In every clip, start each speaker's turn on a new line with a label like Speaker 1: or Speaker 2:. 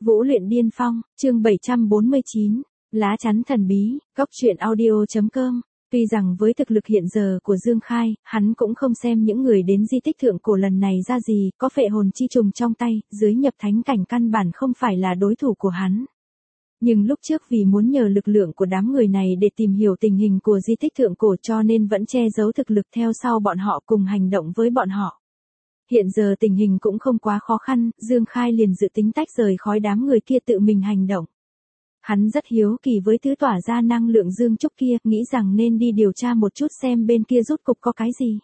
Speaker 1: Vũ luyện điên phong, chương 749, lá chắn thần bí, góc truyện audio.com. Tuy rằng với thực lực hiện giờ của Dương Khai, hắn cũng không xem những người đến di tích thượng cổ lần này ra gì, có phệ hồn chi trùng trong tay, dưới nhập thánh cảnh căn bản không phải là đối thủ của hắn. Nhưng lúc trước vì muốn nhờ lực lượng của đám người này để tìm hiểu tình hình của di tích thượng cổ cho nên vẫn che giấu thực lực theo sau bọn họ cùng hành động với bọn họ. Hiện giờ tình hình cũng không quá khó khăn, Dương Khai liền dự tính tách rời khói đám người kia tự mình hành động. Hắn rất hiếu kỳ với thứ tỏa ra năng lượng dương trúc kia, nghĩ rằng nên đi điều tra một chút xem bên kia rốt cục có cái gì.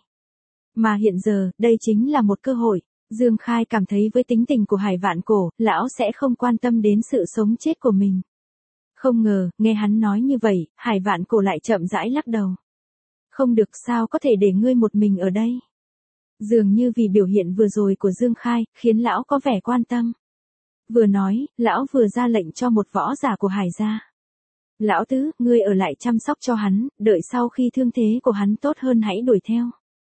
Speaker 1: Mà hiện giờ, đây chính là một cơ hội. Dương Khai cảm thấy với tính tình của Hải Vạn Cổ, lão sẽ không quan tâm đến sự sống chết của mình. Không ngờ, nghe hắn nói như vậy, Hải Vạn Cổ lại chậm rãi lắc đầu. Không được, sao có thể để ngươi một mình ở đây. Dường như vì biểu hiện vừa rồi của Dương Khai, khiến lão có vẻ quan tâm. Vừa nói, lão vừa ra lệnh cho một võ giả của Hải gia. Lão tứ, ngươi ở lại chăm sóc cho hắn, đợi sau khi thương thế của hắn tốt hơn hãy đuổi theo.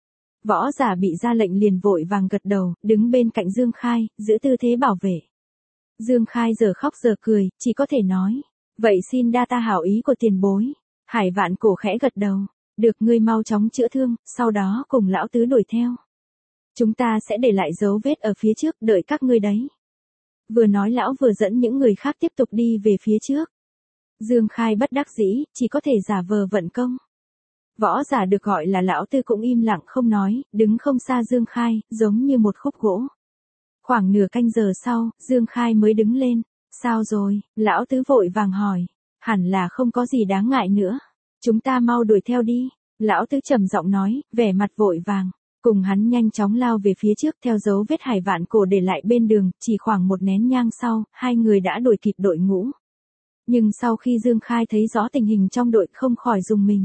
Speaker 1: Võ giả bị ra lệnh liền vội vàng gật đầu, đứng bên cạnh Dương Khai, giữ tư thế bảo vệ. Dương Khai giờ khóc giờ cười, chỉ có thể nói. Vậy xin đa ta hảo ý của tiền bối. Hải Vạn Cổ khẽ gật đầu. Được, ngươi mau chóng chữa thương, sau đó cùng lão tứ đuổi theo. Chúng ta sẽ để lại dấu vết ở phía trước, đợi các ngươi đấy. Vừa nói lão vừa dẫn những người khác tiếp tục đi về phía trước. Dương Khai bất đắc dĩ, chỉ có thể giả vờ vận công. Võ giả được gọi là lão tư cũng im lặng không nói, đứng không xa Dương Khai, giống như một khúc gỗ. Khoảng nửa canh giờ sau, Dương Khai mới đứng lên. Sao rồi? Lão tứ vội vàng hỏi. Hẳn là không có gì đáng ngại nữa. Chúng ta mau đuổi theo đi. Lão tứ trầm giọng nói, vẻ mặt vội vàng. Cùng hắn nhanh chóng lao về phía trước theo dấu vết Hải Vạn Cổ để lại bên đường, chỉ khoảng một nén nhang sau, hai người đã đuổi kịp đội ngũ. Nhưng sau khi Dương Khai thấy rõ tình hình trong đội không khỏi rùng mình.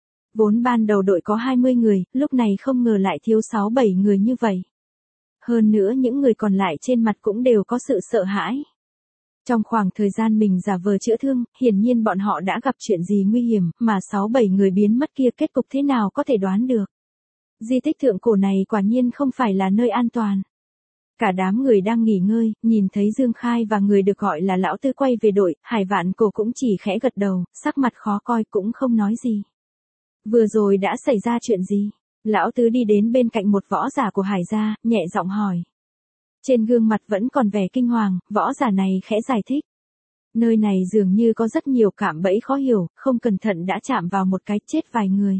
Speaker 1: Vốn ban đầu đội có 20 người, lúc này không ngờ lại thiếu 6-7 người như vậy. Hơn nữa những người còn lại trên mặt cũng đều có sự sợ hãi. Trong khoảng thời gian mình giả vờ chữa thương, hiển nhiên bọn họ đã gặp chuyện gì nguy hiểm, mà 6-7 người biến mất kia kết cục thế nào có thể đoán được. Di tích thượng cổ này quả nhiên không phải là nơi an toàn. Cả đám người đang nghỉ ngơi, nhìn thấy Dương Khai và người được gọi là lão tư quay về đội, Hải Vạn Cổ cũng chỉ khẽ gật đầu, sắc mặt khó coi cũng không nói gì. Vừa rồi đã xảy ra chuyện gì? Lão tứ đi đến bên cạnh một võ giả của Hải gia, nhẹ giọng hỏi. Trên gương mặt vẫn còn vẻ kinh hoàng, võ giả này khẽ giải thích. Nơi này dường như có rất nhiều cạm bẫy khó hiểu, không cẩn thận đã chạm vào một cái chết vài người.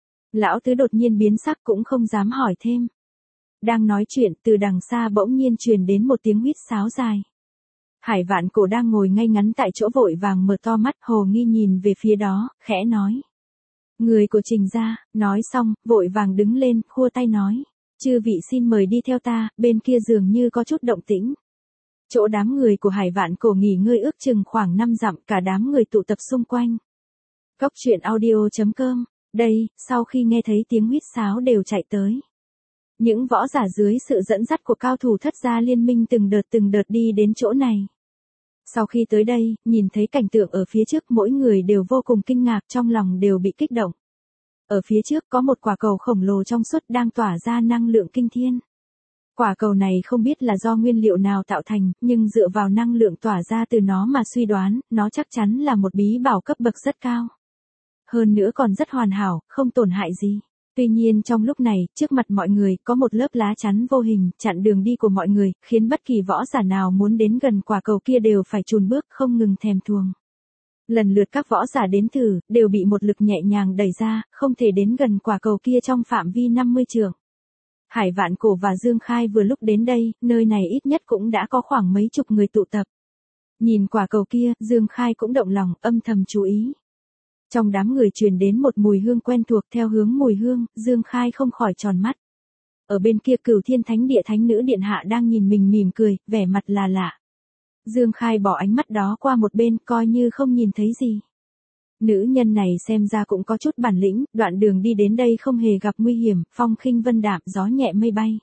Speaker 1: Lão tứ đột nhiên biến sắc cũng không dám hỏi thêm. Đang nói chuyện, từ đằng xa bỗng nhiên truyền đến một tiếng huýt sáo dài. Hải Vạn Cổ đang ngồi ngay ngắn tại chỗ vội vàng mở to mắt hồ nghi nhìn về phía đó, khẽ nói. Người của Trình gia, nói xong, vội vàng đứng lên, khua tay nói. Chư vị xin mời đi theo ta, bên kia dường như có chút động tĩnh. Chỗ đám người của Hải Vạn Cổ nghỉ ngơi ước chừng khoảng 5 dặm, cả đám người tụ tập xung quanh. Góc truyện audio.com. Đây, sau khi nghe thấy tiếng huýt sáo đều chạy tới. Những võ giả dưới sự dẫn dắt của cao thủ thất gia liên minh từng đợt đi đến chỗ này. Sau khi tới đây, nhìn thấy cảnh tượng ở phía trước mỗi người đều vô cùng kinh ngạc, trong lòng đều bị kích động. Ở phía trước có một quả cầu khổng lồ trong suốt đang tỏa ra năng lượng kinh thiên. Quả cầu này không biết là do nguyên liệu nào tạo thành, nhưng dựa vào năng lượng tỏa ra từ nó mà suy đoán, nó chắc chắn là một bí bảo cấp bậc rất cao. Hơn nữa còn rất hoàn hảo, không tổn hại gì. Tuy nhiên trong lúc này, trước mặt mọi người, có một lớp lá chắn vô hình, chặn đường đi của mọi người, khiến bất kỳ võ giả nào muốn đến gần quả cầu kia đều phải chùn bước, không ngừng thèm thuồng. Lần lượt các võ giả đến thử, đều bị một lực nhẹ nhàng đẩy ra, không thể đến gần quả cầu kia trong phạm vi 50 trượng. Hải Vạn Cổ và Dương Khai vừa lúc đến đây, nơi này ít nhất cũng đã có khoảng mấy chục người tụ tập. Nhìn quả cầu kia, Dương Khai cũng động lòng, âm thầm chú ý. Trong đám người truyền đến một mùi hương quen thuộc, theo hướng mùi hương, Dương Khai không khỏi tròn mắt. Ở bên kia Cửu Thiên Thánh Địa Thánh Nữ Điện Hạ đang nhìn mình mỉm cười, vẻ mặt là lạ. Dương Khai bỏ ánh mắt đó qua một bên, coi như không nhìn thấy gì. Nữ nhân này xem ra cũng có chút bản lĩnh, đoạn đường đi đến đây không hề gặp nguy hiểm, phong khinh vân đạm, gió nhẹ mây bay.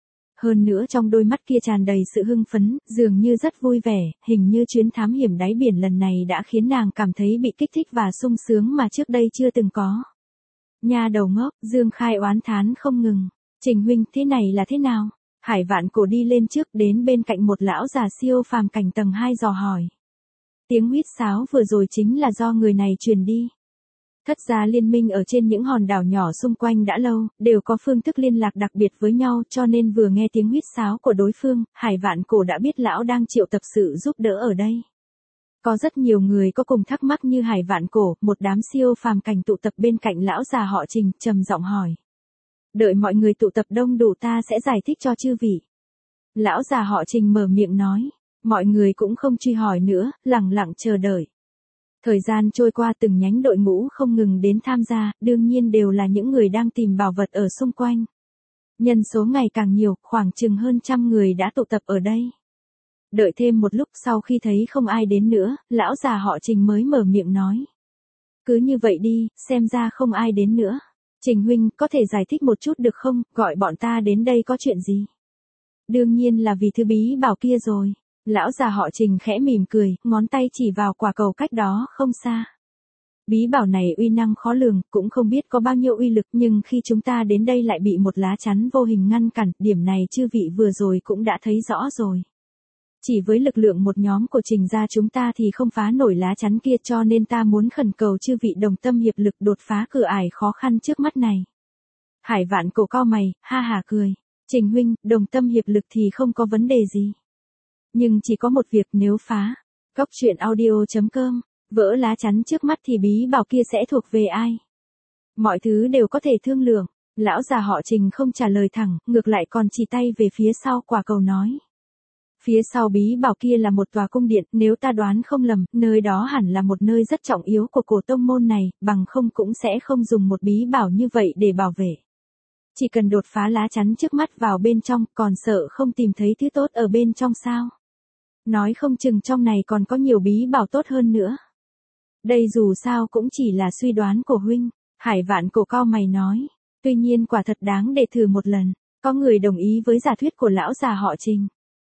Speaker 1: Hơn nữa trong đôi mắt kia tràn đầy sự hưng phấn, dường như rất vui vẻ, hình như chuyến thám hiểm đáy biển lần này đã khiến nàng cảm thấy bị kích thích và sung sướng mà trước đây chưa từng có. Nha đầu ngốc, Dương Khai oán thán không ngừng. Trình huynh, thế này là thế nào? Hải Vạn Cổ đi lên trước đến bên cạnh một lão già siêu phàm cảnh tầng 2 dò hỏi. Tiếng huýt sáo vừa rồi chính là do người này truyền đi. Thất gia liên minh ở trên những hòn đảo nhỏ xung quanh đã lâu, đều có phương thức liên lạc đặc biệt với nhau cho nên vừa nghe tiếng huýt sáo của đối phương, Hải Vạn Cổ đã biết lão đang triệu tập sự giúp đỡ ở đây. Có rất nhiều người có cùng thắc mắc như Hải Vạn Cổ, một đám siêu phàm cảnh tụ tập bên cạnh lão già họ Trình, trầm giọng hỏi. Đợi mọi người tụ tập đông đủ ta sẽ giải thích cho chư vị. Lão già họ Trình mở miệng nói, mọi người cũng không truy hỏi nữa, lặng lặng chờ đợi. Thời gian trôi qua từng nhánh đội ngũ không ngừng đến tham gia, đương nhiên đều là những người đang tìm bảo vật ở xung quanh. Nhân số ngày càng nhiều, khoảng chừng hơn 100 người đã tụ tập ở đây. Đợi thêm một lúc sau khi thấy không ai đến nữa, lão già họ Trình mới mở miệng nói. Cứ như vậy đi, xem ra không ai đến nữa. Trình huynh, có thể giải thích một chút được không, gọi bọn ta đến đây có chuyện gì? Đương nhiên là vì thứ bí bảo kia rồi. Lão già họ Trình khẽ mỉm cười, ngón tay chỉ vào quả cầu cách đó không xa. Bí bảo này uy năng khó lường, cũng không biết có bao nhiêu uy lực nhưng khi chúng ta đến đây lại bị một lá chắn vô hình ngăn cản, điểm này chư vị vừa rồi cũng đã thấy rõ rồi. Chỉ với lực lượng một nhóm của Trình gia chúng ta thì không phá nổi lá chắn kia cho nên ta muốn khẩn cầu chư vị đồng tâm hiệp lực đột phá cửa ải khó khăn trước mắt này. Hải Vạn Cổ cau mày, ha hả cười. Trình huynh, đồng tâm hiệp lực thì không có vấn đề gì. Nhưng chỉ có một việc nếu phá. Cóc truyện audio.com, vỡ lá chắn trước mắt thì bí bảo kia sẽ thuộc về ai? Mọi thứ đều có thể thương lượng. Lão già họ Trình không trả lời thẳng, ngược lại còn chỉ tay về phía sau quả cầu nói. Phía sau bí bảo kia là một tòa cung điện, nếu ta đoán không lầm, nơi đó hẳn là một nơi rất trọng yếu của cổ tông môn này, bằng không cũng sẽ không dùng một bí bảo như vậy để bảo vệ. Chỉ cần đột phá lá chắn trước mắt vào bên trong, còn sợ không tìm thấy thứ tốt ở bên trong sao? Nói không chừng trong này còn có nhiều bí bảo tốt hơn nữa. Đây dù sao cũng chỉ là suy đoán của huynh, Hải Vạn Cổ cau mày nói. Tuy nhiên quả thật đáng để thử một lần, có người đồng ý với giả thuyết của lão già họ Trình.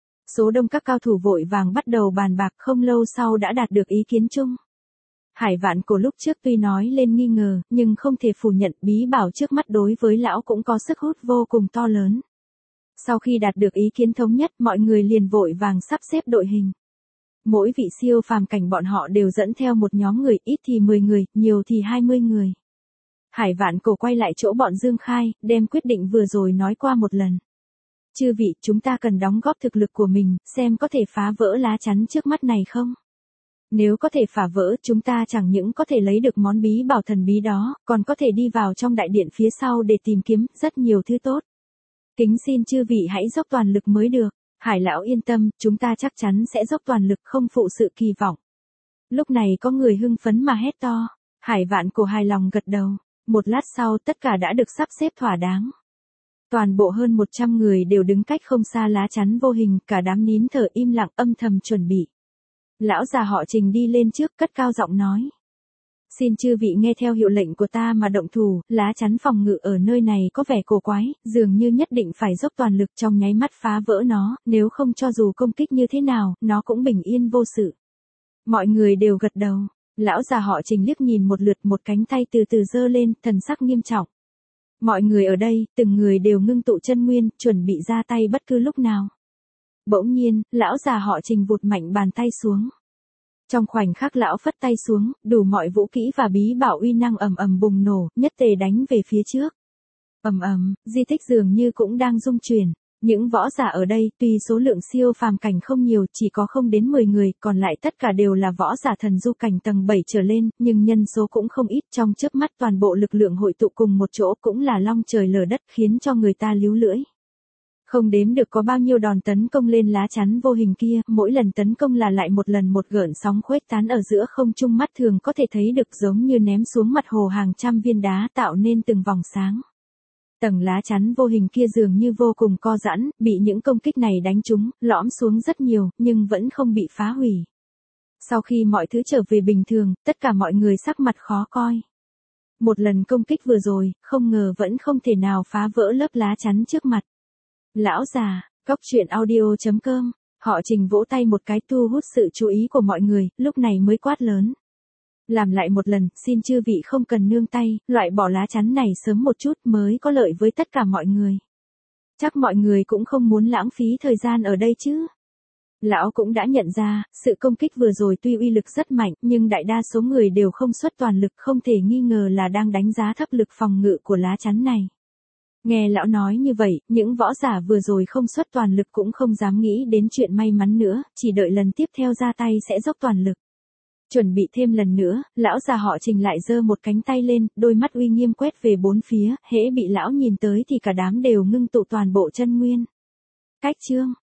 Speaker 1: Số đông các cao thủ vội vàng bắt đầu bàn bạc không lâu sau đã đạt được ý kiến chung. Hải Vạn Cổ lúc trước tuy nói lên nghi ngờ, nhưng không thể phủ nhận bí bảo trước mắt đối với lão cũng có sức hút vô cùng to lớn. Sau khi đạt được ý kiến thống nhất, mọi người liền vội vàng sắp xếp đội hình. Mỗi vị siêu phàm cảnh bọn họ đều dẫn theo một nhóm người, ít thì 10 người, nhiều thì 20 người. Hải Vạn Cổ quay lại chỗ bọn Dương Khai, đem quyết định vừa rồi nói qua một lần. Chư vị, chúng ta cần đóng góp thực lực của mình, xem có thể phá vỡ lá chắn trước mắt này không? Nếu có thể phá vỡ, chúng ta chẳng những có thể lấy được món bí bảo thần bí đó, còn có thể đi vào trong đại điện phía sau để tìm kiếm rất nhiều thứ tốt. Kính xin chư vị hãy dốc toàn lực mới được. Hải lão yên tâm, chúng ta chắc chắn sẽ dốc toàn lực không phụ sự kỳ vọng. Lúc này có người hưng phấn mà hét to. Hải Vạn Cổ hài lòng gật đầu. Một lát sau tất cả đã được sắp xếp thỏa đáng. Toàn bộ hơn 100 người đều đứng cách không xa lá chắn vô hình, cả đám nín thở im lặng âm thầm chuẩn bị. Lão già họ Trình đi lên trước cất cao giọng nói. Xin chư vị nghe theo hiệu lệnh của ta mà động thủ, lá chắn phòng ngự ở nơi này có vẻ cổ quái, dường như nhất định phải dốc toàn lực trong nháy mắt phá vỡ nó, nếu không cho dù công kích như thế nào, nó cũng bình yên vô sự. Mọi người đều gật đầu, lão già họ Trình liếc nhìn một lượt, một cánh tay từ từ giơ lên, thần sắc nghiêm trọng. Mọi người ở đây, từng người đều ngưng tụ chân nguyên, chuẩn bị ra tay bất cứ lúc nào. Bỗng nhiên, lão già họ Trình vụt mạnh bàn tay xuống. Trong khoảnh khắc lão phất tay xuống, đủ mọi vũ kỹ và bí bảo uy năng ầm ầm bùng nổ, nhất tề đánh về phía trước. Ầm ầm, di tích dường như cũng đang rung chuyển. Những võ giả ở đây, tuy số lượng siêu phàm cảnh không nhiều, chỉ có không đến 10 người, còn lại tất cả đều là võ giả thần du cảnh tầng 7 trở lên, nhưng nhân số cũng không ít, trong chớp mắt toàn bộ lực lượng hội tụ cùng một chỗ cũng là long trời lở đất, khiến cho người ta líu lưỡi. Không đếm được có bao nhiêu đòn tấn công lên lá chắn vô hình kia, mỗi lần tấn công là lại một lần một gợn sóng khuếch tán ở giữa không trung, mắt thường có thể thấy được giống như ném xuống mặt hồ hàng trăm viên đá tạo nên từng vòng sáng. Tầng lá chắn vô hình kia dường như vô cùng co giãn, bị những công kích này đánh trúng, lõm xuống rất nhiều, nhưng vẫn không bị phá hủy. Sau khi mọi thứ trở về bình thường, tất cả mọi người sắc mặt khó coi. Một lần công kích vừa rồi, không ngờ vẫn không thể nào phá vỡ lớp lá chắn trước mặt. Lão già, cóc truyện audio.com, họ Trình vỗ tay một cái thu hút sự chú ý của mọi người, lúc này mới quát lớn. Làm lại một lần, xin chư vị không cần nương tay, loại bỏ lá chắn này sớm một chút mới có lợi với tất cả mọi người. Chắc mọi người cũng không muốn lãng phí thời gian ở đây chứ. Lão cũng đã nhận ra, sự công kích vừa rồi tuy uy lực rất mạnh, nhưng đại đa số người đều không xuất toàn lực, không thể nghi ngờ là đang đánh giá thấp lực phòng ngự của lá chắn này. Nghe lão nói như vậy, những võ giả vừa rồi không xuất toàn lực cũng không dám nghĩ đến chuyện may mắn nữa, chỉ đợi lần tiếp theo ra tay sẽ dốc toàn lực. Chuẩn bị thêm lần nữa, lão già họ Trình lại giơ một cánh tay lên, đôi mắt uy nghiêm quét về bốn phía, hễ bị lão nhìn tới thì cả đám đều ngưng tụ toàn bộ chân nguyên. Cách chương